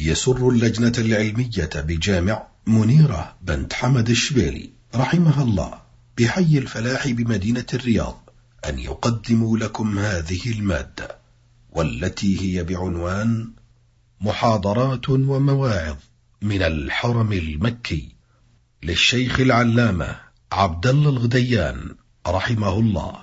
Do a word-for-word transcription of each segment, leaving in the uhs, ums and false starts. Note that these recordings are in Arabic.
يسر اللجنة العلمية بجامع منيرة بنت حمد الشبيلي رحمها الله بحي الفلاح بمدينة الرياض أن يقدموا لكم هذه المادة، والتي هي بعنوان محاضرات ومواعظ من الحرم المكي للشيخ العلامة عبد الله الغديان رحمه الله.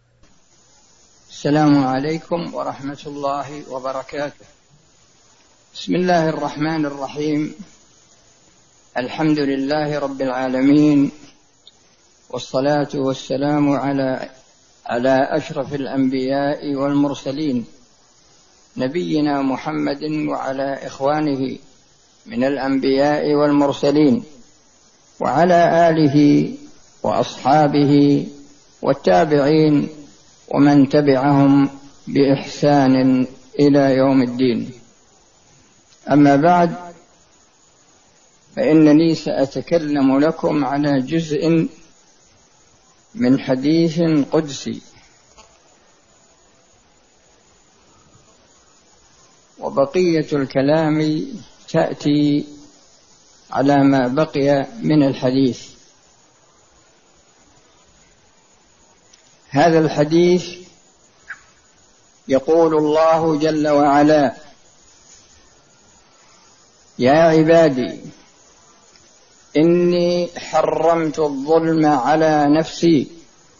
السلام عليكم ورحمة الله وبركاته. بسم الله الرحمن الرحيم. الحمد لله رب العالمين، والصلاة والسلام على على أشرف الأنبياء والمرسلين نبينا محمد وعلى إخوانه من الأنبياء والمرسلين وعلى آله وأصحابه والتابعين ومن تبعهم بإحسان إلى يوم الدين. أما بعد، فإنني سأتكلم لكم على جزء من حديث قدسي، وبقية الكلام تأتي على ما بقي من الحديث. هذا الحديث يقول الله جل وعلا: يا عبادي إني حرمت الظلم على نفسي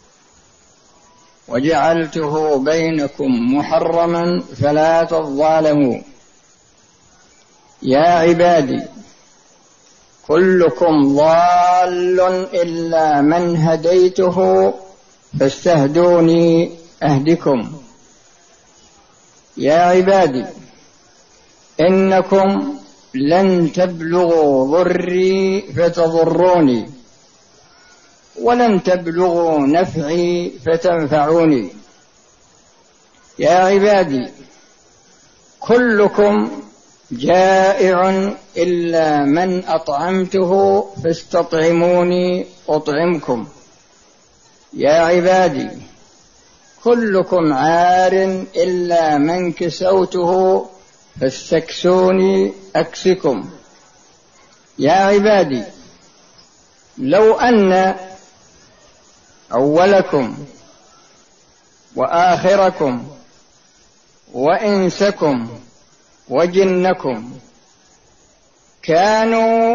وجعلته بينكم محرما فلا تظالموا. يا عبادي كلكم ضال إلا من هديته فاستهدوني أهدكم. يا عبادي إنكم لن تبلغوا ضري فتضروني، ولن تبلغوا نفعي فتنفعوني. يا عبادي كلكم جائع إلا من أطعمته فاستطعموني أطعمكم. يا عبادي كلكم عار إلا من كسوته فاستكسوني أكسكم. يا عبادي لو أن أولكم وآخركم وإنسكم وجنكم كانوا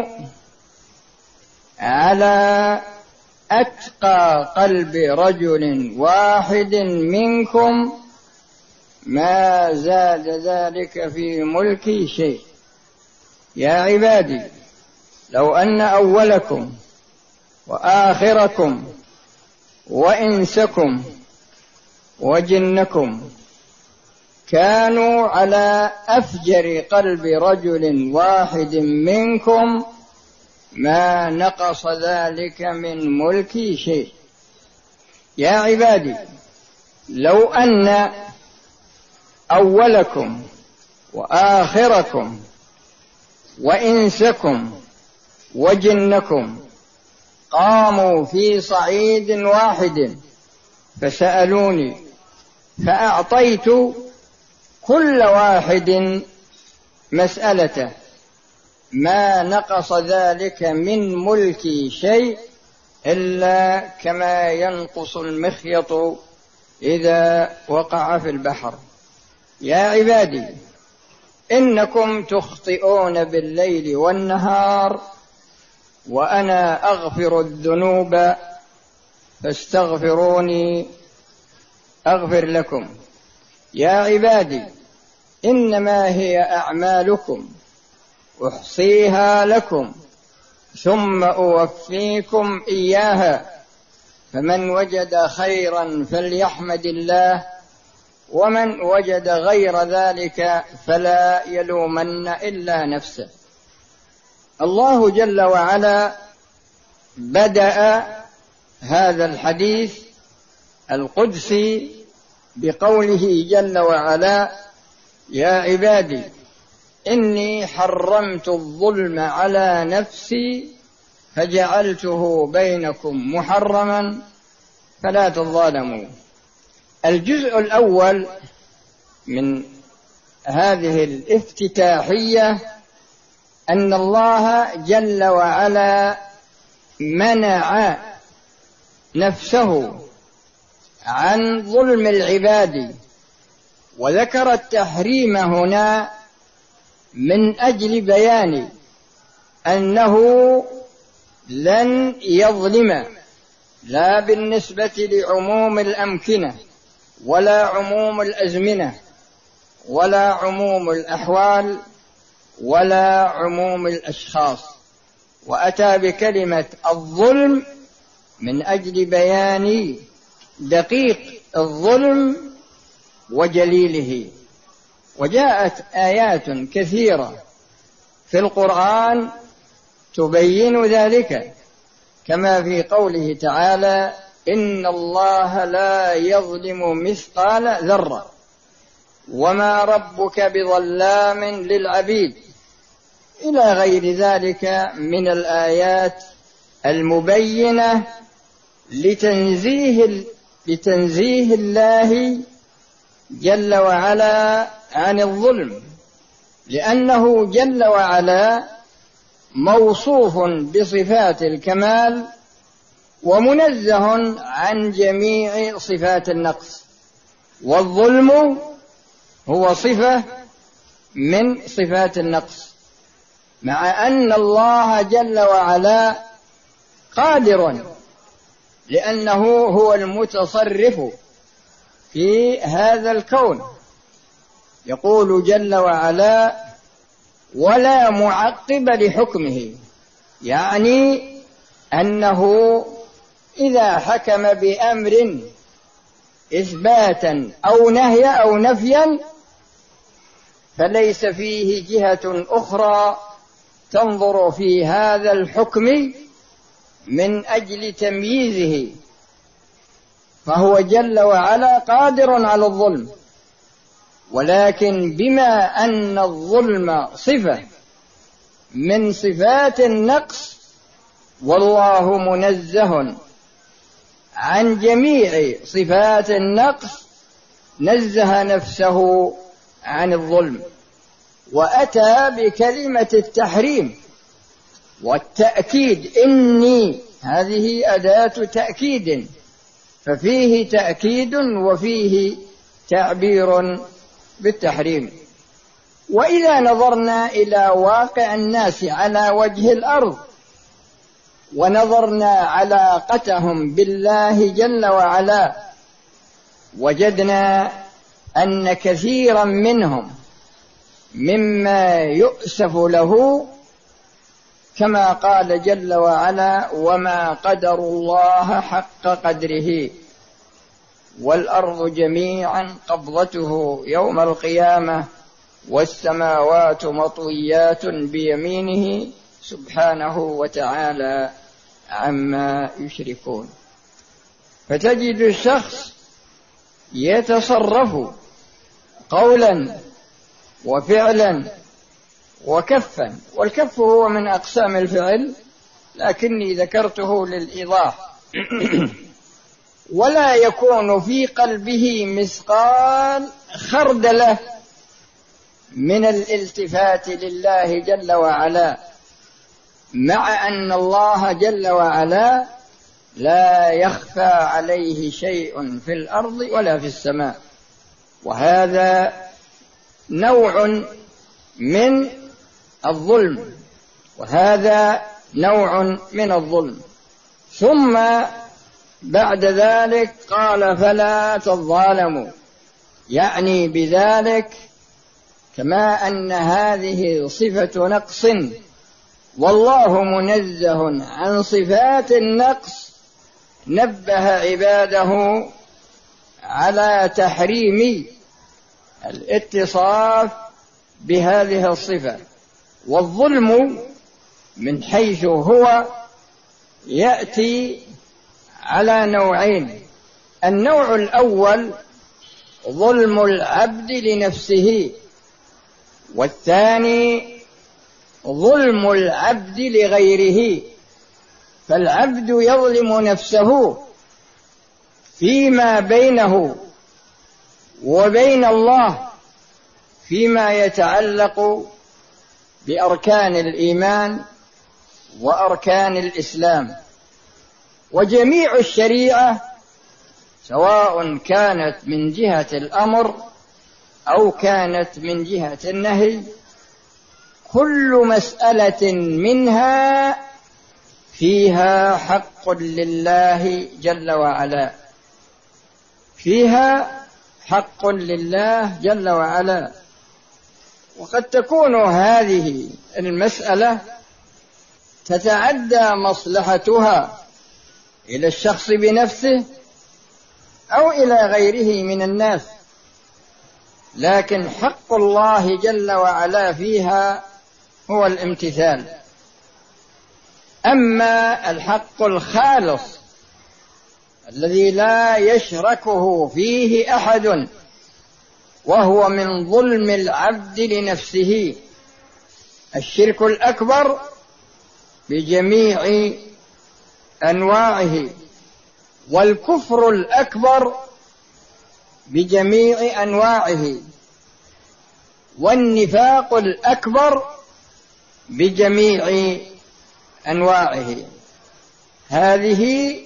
على أتقى قلب رجل واحد منكم ما زاد ذلك في ملكي شيء. يا عبادي لو أن أولكم وآخركم وإنسكم وجنكم كانوا على أفجر قلب رجل واحد منكم ما نقص ذلك من ملكي شيء. يا عبادي لو أن أولكم وآخركم وإنسكم وجنكم قاموا في صعيد واحد فسألوني فأعطيت كل واحد مسألته ما نقص ذلك من ملكي شيء إلا كما ينقص المخيط إذا وقع في البحر. يا عبادي إنكم تخطئون بالليل والنهار وأنا أغفر الذنوب فاستغفروني أغفر لكم. يا عبادي إنما هي أعمالكم أحصيها لكم ثم أوفيكم إياها، فمن وجد خيرا فليحمد الله، ومن وجد غير ذلك فلا يلومن إلا نفسه. الله جل وعلا بدأ هذا الحديث القدسي بقوله جل وعلا: يا عبادي إني حرمت الظلم على نفسي فجعلته بينكم محرما فلا تظالموا. الجزء الأول من هذه الافتتاحية أن الله جل وعلا منع نفسه عن ظلم العباد، وذكر التحريم هنا من أجل بيان أنه لن يظلم، لا بالنسبة لعموم الأمكنة ولا عموم الأزمنة ولا عموم الأحوال ولا عموم الأشخاص، وأتى بكلمة الظلم من أجل بيان دقيق الظلم وجليله. وجاءت آيات كثيرة في القرآن تبين ذلك، كما في قوله تعالى: إن الله لا يظلم مثقال ذرة وما ربك بظلام للعبيد، إلى غير ذلك من الآيات المبينة لتنزيه, لتنزيه الله جل وعلا عن الظلم، لأنه جل وعلا موصوف بصفات الكمال ومنزه عن جميع صفات النقص، والظلم هو صفة من صفات النقص، مع أن الله جل وعلا قادر، لأنه هو المتصرف في هذا الكون. يقول جل وعلا: ولا معقب لحكمه، يعني أنه إذا حكم بأمر إثباتا أو نهيا أو نفيا فليس فيه جهة أخرى تنظر في هذا الحكم من أجل تمييزه، فهو جل وعلا قادر على الظلم، ولكن بما أن الظلم صفة من صفات النقص والله منزه عن جميع صفات النقص نزه نفسه عن الظلم، وأتى بكلمة التحريم والتأكيد. إني هذه أداة تأكيد، ففيه تأكيد وفيه تعبير بالتحريم. وإذا نظرنا إلى واقع الناس على وجه الأرض ونظرنا علاقتهم بالله جل وعلا، وجدنا أن كثيرا منهم مما يؤسف له كما قال جل وعلا: وما قدر الله حق قدره والأرض جميعا قبضته يوم القيامة والسماوات مطويات بيمينه سبحانه وتعالى عما يشركون. فتجد الشخص يتصرف قولا وفعلا وكفا، والكف هو من أقسام الفعل لكني ذكرته للإيضاح ولا يكون في قلبه مثقال خردلة من الالتفات لله جل وعلا، مع أن الله جل وعلا لا يخفى عليه شيء في الأرض ولا في السماء. وهذا نوع من الظلم، وهذا نوع من الظلم. ثم بعد ذلك قال: فلا تظالموا، يعني بذلك كما أن هذه صفة نقص والله منزه عن صفات النقص، نبه عباده على تحريم الاتصاف بهذه الصفة. والظلم من حيث هو يأتي على نوعين: النوع الأول ظلم العبد لنفسه، والثاني ظلم العبد لغيره. فالعبد يظلم نفسه فيما بينه وبين الله فيما يتعلق بأركان الإيمان وأركان الإسلام. وجميع الشريعة سواء كانت من جهة الأمر أو كانت من جهة النهي، كل مسألة منها فيها حق لله جل وعلا، فيها حق لله جل وعلا. وقد تكون هذه المسألة تتعدى مصلحتها إلى الشخص بنفسه أو إلى غيره من الناس، لكن حق الله جل وعلا فيها هو الامتثال. أما الحق الخالص الذي لا يشركه فيه أحد، وهو من ظلم العبد لنفسه، الشرك الأكبر بجميع أنواعه، والكفر الأكبر بجميع أنواعه، والنفاق الأكبر بجميع أنواعه. هذه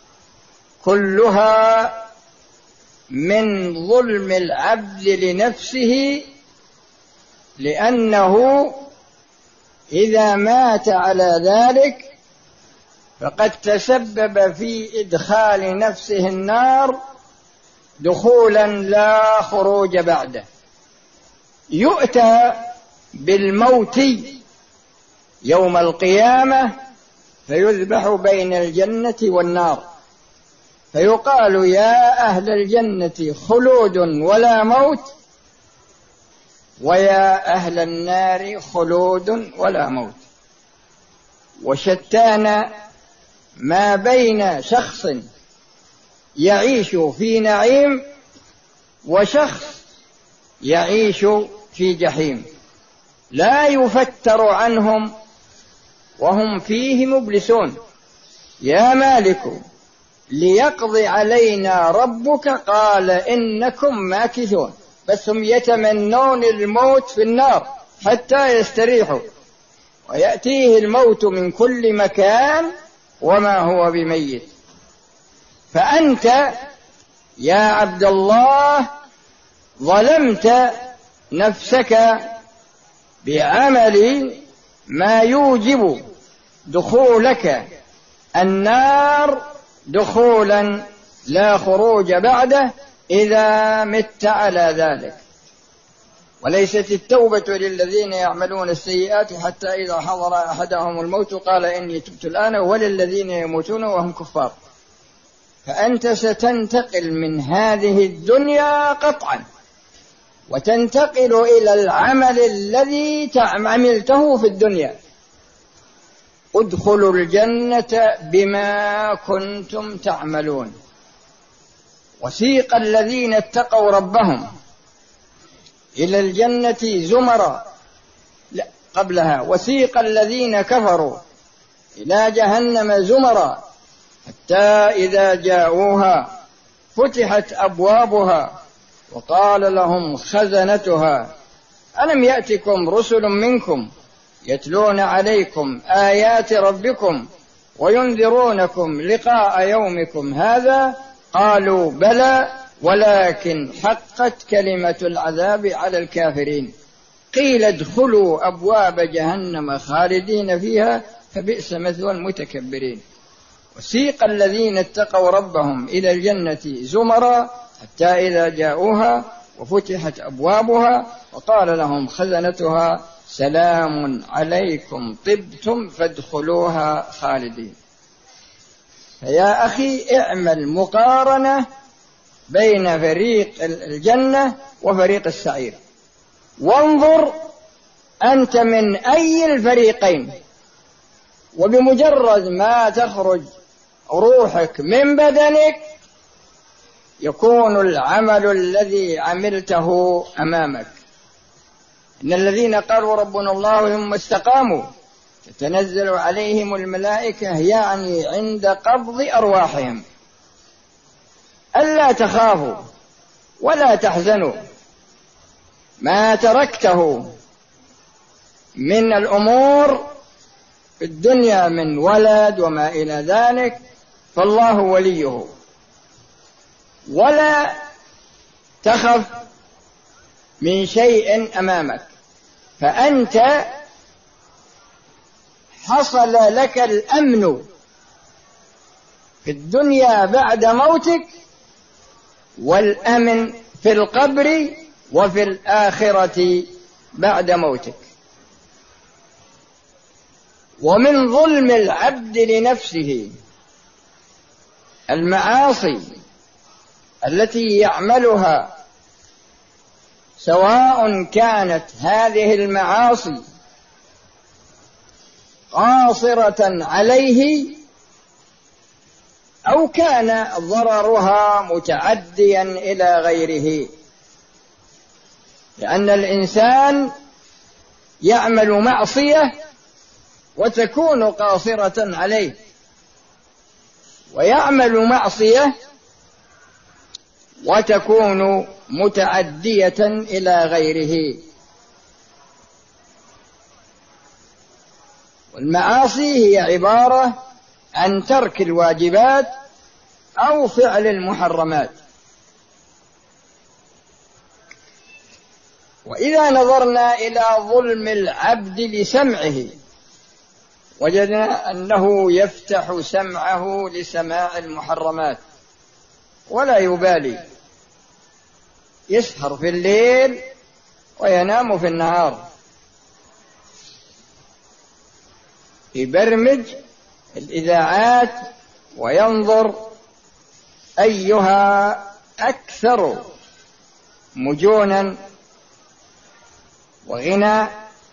كلها من ظلم العبد لنفسه، لأنه إذا مات على ذلك فقد تسبب في إدخال نفسه النار دخولا لا خروج بعده. يؤتى بالموت يوم القيامة فيذبح بين الجنة والنار، فيقال يا أهل الجنة خلود ولا موت، ويا أهل النار خلود ولا موت. وشتان ما بين شخص يعيش في نعيم وشخص يعيش في جحيم، لا يفتر عنهم وهم فيه مبلسون. يا مالك ليقضي علينا ربك قال إنكم ماكثون، بس هم يتمنون الموت في النار حتى يستريحوا، ويأتيه الموت من كل مكان وما هو بميت. فأنت يا عبد الله ظلمت نفسك بعمل ما يوجب دخولك النار دخولا لا خروج بعده إذا مت على ذلك. وليست التوبة للذين يعملون السيئات حتى إذا حضر أحدهم الموت قال إني تبت الآن، وللذين يموتون وهم كفار. فأنت ستنتقل من هذه الدنيا قطعا وتنتقل إلى العمل الذي عملته في الدنيا. ادخلوا الجنة بما كنتم تعملون. وسيق الذين اتقوا ربهم إلى الجنة زمرا، لا قبلها وسيق الذين كفروا إلى جهنم زمرا حتى إذا جاءوها فتحت أبوابها وقال لهم خزنتها ألم يأتكم رسل منكم يتلون عليكم آيات ربكم وينذرونكم لقاء يومكم هذا قالوا بلى ولكن حقت كلمة العذاب على الكافرين قيل ادخلوا أبواب جهنم خالدين فيها فبئس مثوى المتكبرين. وسيق الذين اتقوا ربهم إلى الجنة زمرا حتى إذا جاءوها وفتحت أبوابها وقال لهم خزنتها سلام عليكم طبتم فادخلوها خالدين. فيا أخي اعمل مقارنة بين فريق الجنة وفريق السعير، وانظر أنت من أي الفريقين، وبمجرد ما تخرج روحك من بدنك يكون العمل الذي عملته أمامك. إن الذين قالوا ربنا الله ثم استقاموا تتنزل عليهم الملائكة يعني عند قبض أرواحهم ألا تخافوا ولا تحزنوا ما تركته من الأمور في الدنيا من ولد وما إلى ذلك فالله وليه، ولا تخف من شيء أمامك، فأنت حصل لك الأمن في الدنيا بعد موتك، والأمن في القبر وفي الآخرة بعد موتك. ومن ظلم العبد لنفسه المعاصي التي يعملها، سواء كانت هذه المعاصي قاصرة عليه أو كان ضررها متعديا إلى غيره، لأن الإنسان يعمل معصية وتكون قاصرة عليه، ويعمل معصية وتكون متعدية إلى غيره. والمعاصي هي عبارة عن ترك الواجبات أو فعل المحرمات. وإذا نظرنا إلى ظلم العبد لسمعه وجدنا أنه يفتح سمعه لسماع المحرمات ولا يبالي، يسهر في الليل وينام في النهار، يبرمج الإذاعات وينظر أيها أكثر مجونا وغنى،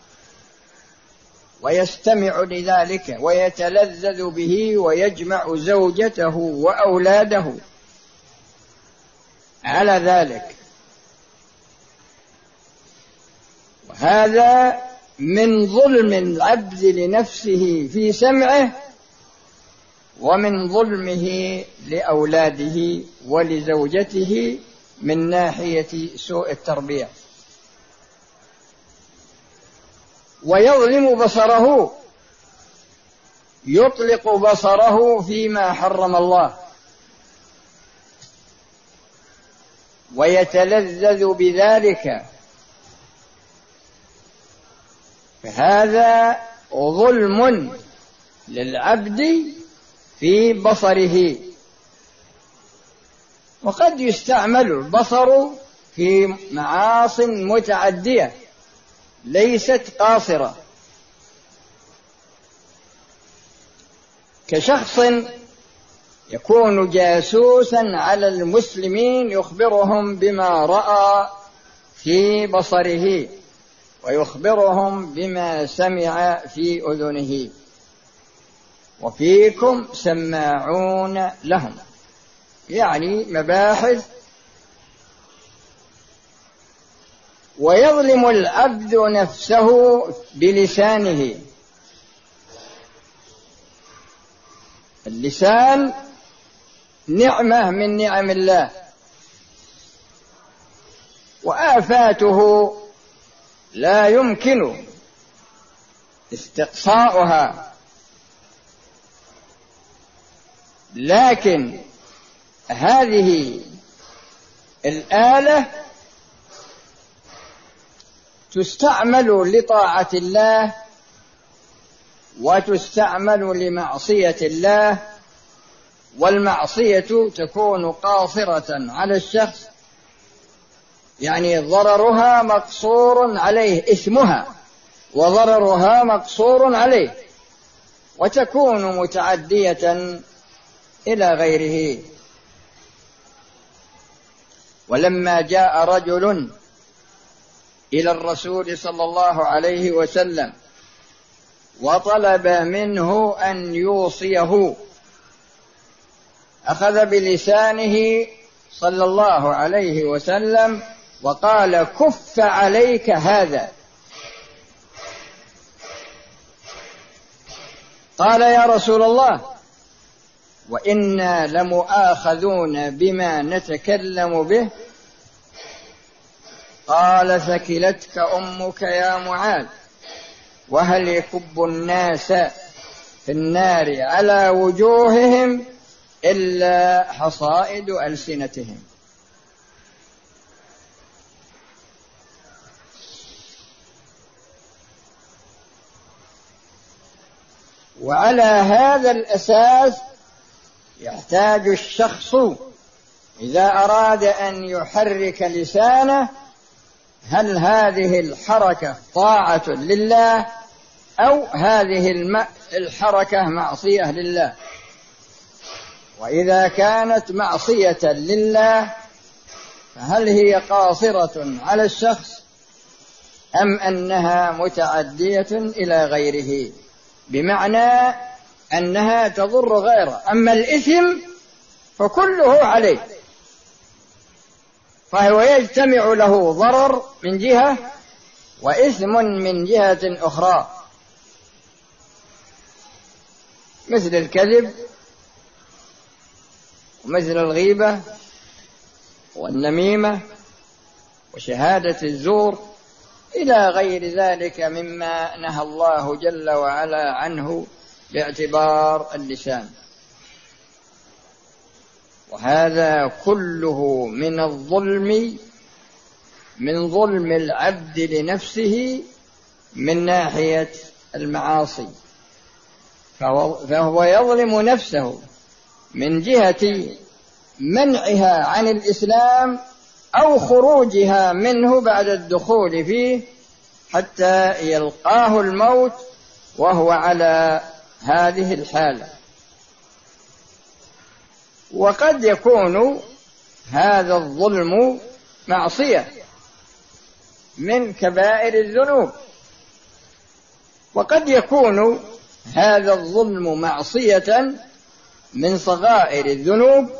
ويستمع لذلك ويتلذذ به ويجمع زوجته وأولاده على ذلك. وهذا من ظلم العبد لنفسه في سمعه، ومن ظلمه لأولاده ولزوجته من ناحية سوء التربية. ويظلم بصره، يطلق بصره فيما حرم الله ويتلذذ بذلك، فهذا ظلم للعبد في بصره. وقد يستعمل البصر في معاصٍ متعدية ليست قاصرة، كشخص يكون جاسوسا على المسلمين يخبرهم بما رأى في بصره ويخبرهم بما سمع في أذنه، وفيكم سماعون لهم، يعني مباحث. ويظلم العبد نفسه بلسانه. اللسان نعمة من نعم الله، وآفاته لا يمكن استقصاؤها، لكن هذه الآلة تستعمل لطاعة الله وتستعمل لمعصية الله، والمعصية تكون قاصرة على الشخص، يعني ضررها مقصور عليه، إثمها وضررها مقصور عليه، وتكون متعدية إلى غيره. ولما جاء رجل إلى الرسول صلى الله عليه وسلم وطلب منه أن يوصيه، أخذ بلسانه صلى الله عليه وسلم وقال: كف عليك هذا. قال: يا رسول الله، وإنا لمؤاخذون بما نتكلم به. قال: ثكلتك أمك يا معاذ، وهل يكب الناس في النار على وجوههم إلا حصائد ألسنتهم. وعلى هذا الأساس يحتاج الشخص إذا أراد أن يحرك لسانه، هل هذه الحركة طاعة لله أو هذه الحركة معصية لله؟ وإذا كانت معصية لله فهل هي قاصرة على الشخص أم أنها متعدية إلى غيره، بمعنى أنها تضر غيره؟ أما الإثم فكله عليه، فهو يجتمع له ضرر من جهة وإثم من جهة أخرى، مثل الكذب ومثل الغيبة والنميمة وشهادة الزور إلى غير ذلك مما نهى الله جل وعلا عنه باعتبار اللسان. وهذا كله من الظلم، من ظلم العبد لنفسه من ناحية المعاصي، فهو يظلم نفسه من جهة منعها عن الإسلام أو خروجها منه بعد الدخول فيه حتى يلقاه الموت وهو على هذه الحالة. وقد يكون هذا الظلم معصية من كبائر الذنوب، وقد يكون هذا الظلم معصية من صغائر الذنوب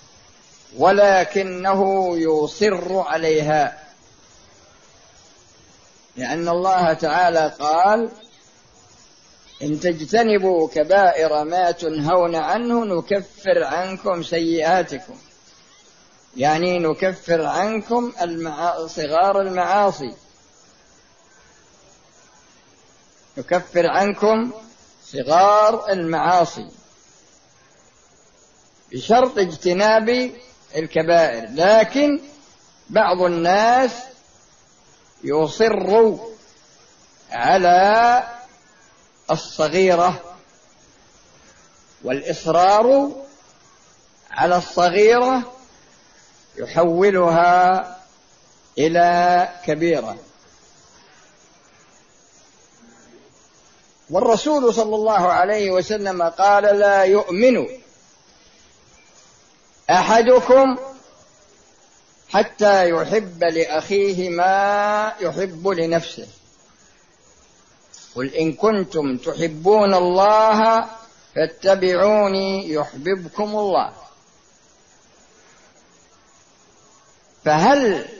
ولكنه يصر عليها، لأن الله تعالى قال: إن تجتنبوا كبائر ما تنهون عنه نكفر عنكم سيئاتكم، يعني نكفر عنكم المعا... صغار المعاصي، نكفر عنكم صغار المعاصي بشرط اجتناب الكبائر. لكن بعض الناس يصر على الصغيرة، والإصرار على الصغيرة يحولها إلى كبيرة. والرسول صلى الله عليه وسلم قال: لا يؤمن أحدكم حتى يحب لأخيه ما يحب لنفسه. قل إن كنتم تحبون الله فاتبعوني يحببكم الله. فهل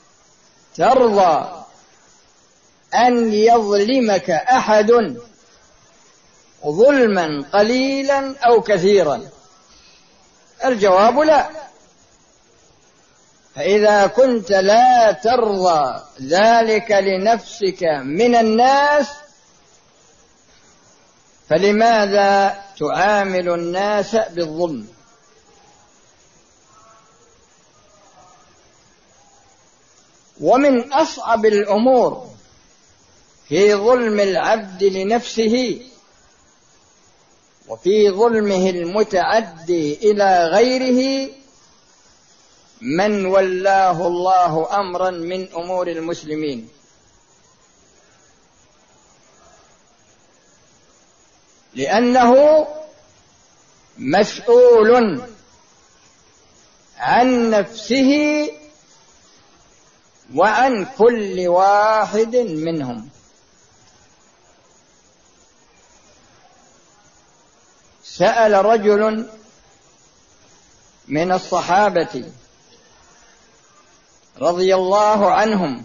ترضى أن يظلمك أحد ظلما قليلا أو كثيرا؟ الجواب لا. فإذا كنت لا ترضى ذلك لنفسك من الناس فلماذا تعامل الناس بالظلم؟ ومن أصعب الأمور في ظلم العبد لنفسه وفي ظلمه المتعدي إلى غيره من ولاه الله أمرا من أمور المسلمين، لأنه مسؤول عن نفسه وعن كل واحد منهم. سأل رجل من الصحابة رضي الله عنهم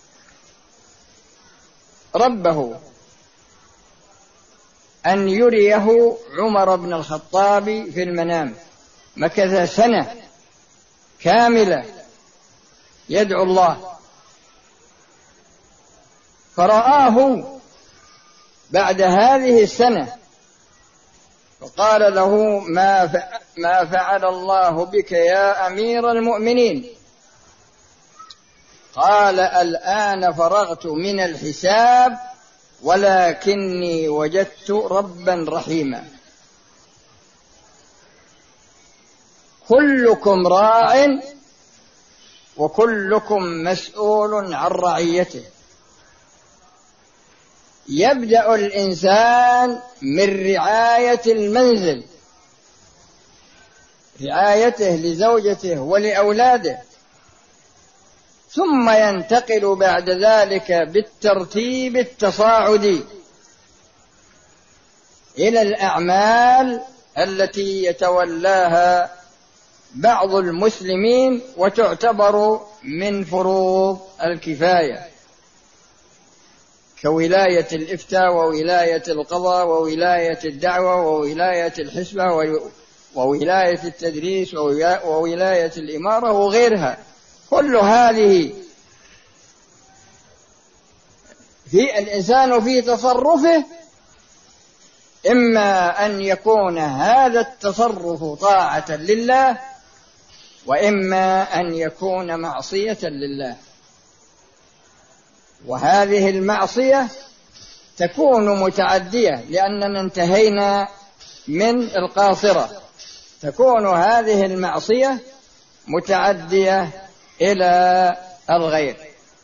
ربه أن يريه عمر بن الخطاب في المنام، مكث سنة كاملة يدعو الله، فرآه بعد هذه السنة فقال له ما فعل الله بك يا أمير المؤمنين؟ قال الآن فرغت من الحساب ولكني وجدت ربا رحيما. كلكم راع وكلكم مسؤول عن رعيته. يبدأ الإنسان من رعاية المنزل، رعايته لزوجته ولأولاده، ثم ينتقل بعد ذلك بالترتيب التصاعدي إلى الأعمال التي يتولاها بعض المسلمين وتعتبر من فروض الكفاية، كولاية الإفتاء وولاية القضاء وولاية الدعوة وولاية الحسبة وولاية التدريس وولاية الإمارة وغيرها. كل هذه في الإنسان في تصرفه إما أن يكون هذا التصرف طاعة لله وإما أن يكون معصية لله. وهذه المعصية تكون متعدية، لأننا انتهينا من القاصرة، تكون هذه المعصية متعدية إلى الغير،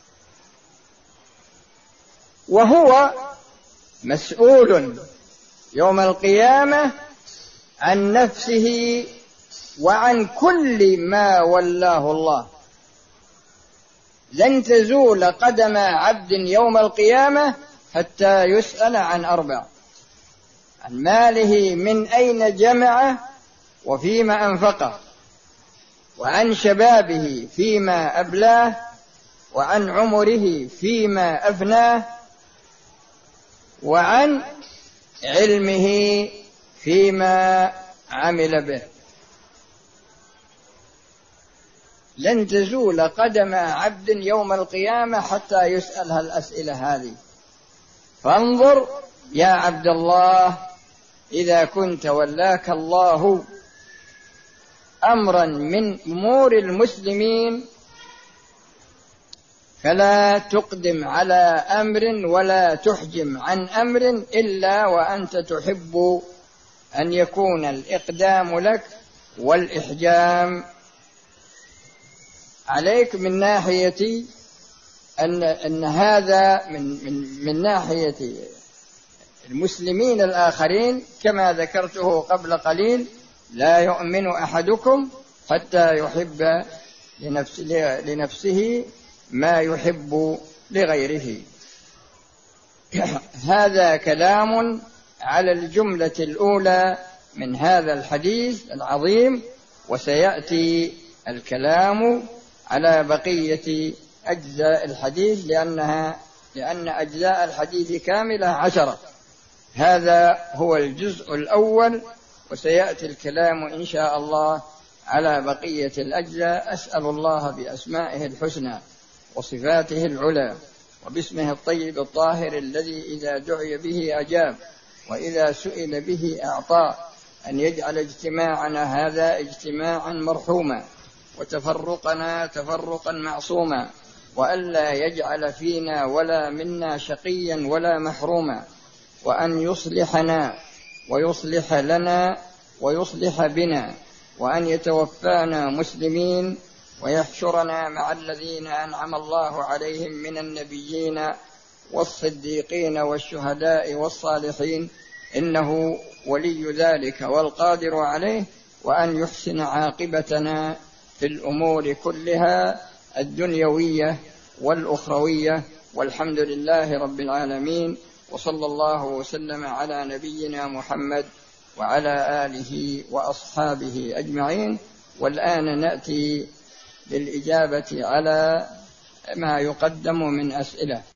وهو مسؤول يوم القيامة عن نفسه وعن كل ما ولاه الله. لن تزول قدم عبد يوم القيامة حتى يسأل عن أربع: عن ماله من أين جمعه وفيما أنفقه، وعن شبابه فيما أبلاه، وعن عمره فيما أفناه، وعن علمه فيما عمل به. لن تزول قدم عبد يوم القيامة حتى يسأل هالأسئلة هذه. فانظر يا عبد الله، إذا كنت ولاك الله أمرا من أمور المسلمين فلا تقدم على أمر ولا تحجم عن أمر إلا وأنت تحب أن يكون الإقدام لك والإحجام عليك، من ناحية أن, أن هذا من, من, من ناحية المسلمين الآخرين، كما ذكرته قبل قليل: لا يؤمن أحدكم حتى يحب لنفس لنفسه ما يحب لغيره. هذا كلام على الجملة الأولى من هذا الحديث العظيم، وسيأتي الكلام على بقية أجزاء الحديث لأنها لأن أجزاء الحديث كاملة عشرة. هذا هو الجزء الأول، وسيأتي الكلام إن شاء الله على بقية الأجزاء. أسأل الله بأسمائه الحسنى وصفاته العلى وباسمه الطيب الطاهر الذي إذا دعي به أجاب وإذا سئل به أعطى أن يجعل اجتماعنا هذا اجتماعا مرحوما وتفرقنا تفرقا معصوما، وألا يجعل فينا ولا منا شقيا ولا محروما، وأن يصلحنا ويصلح لنا ويصلح بنا، وأن يتوفانا مسلمين ويحشرنا مع الذين أنعم الله عليهم من النبيين والصديقين والشهداء والصالحين، إنه ولي ذلك والقادر عليه، وأن يحسن عاقبتنا في الأمور كلها الدنيوية والأخروية، والحمد لله رب العالمين، وصلى الله وسلم على نبينا محمد وعلى آله وأصحابه أجمعين. والآن نأتي للإجابة على ما يقدم من أسئلة.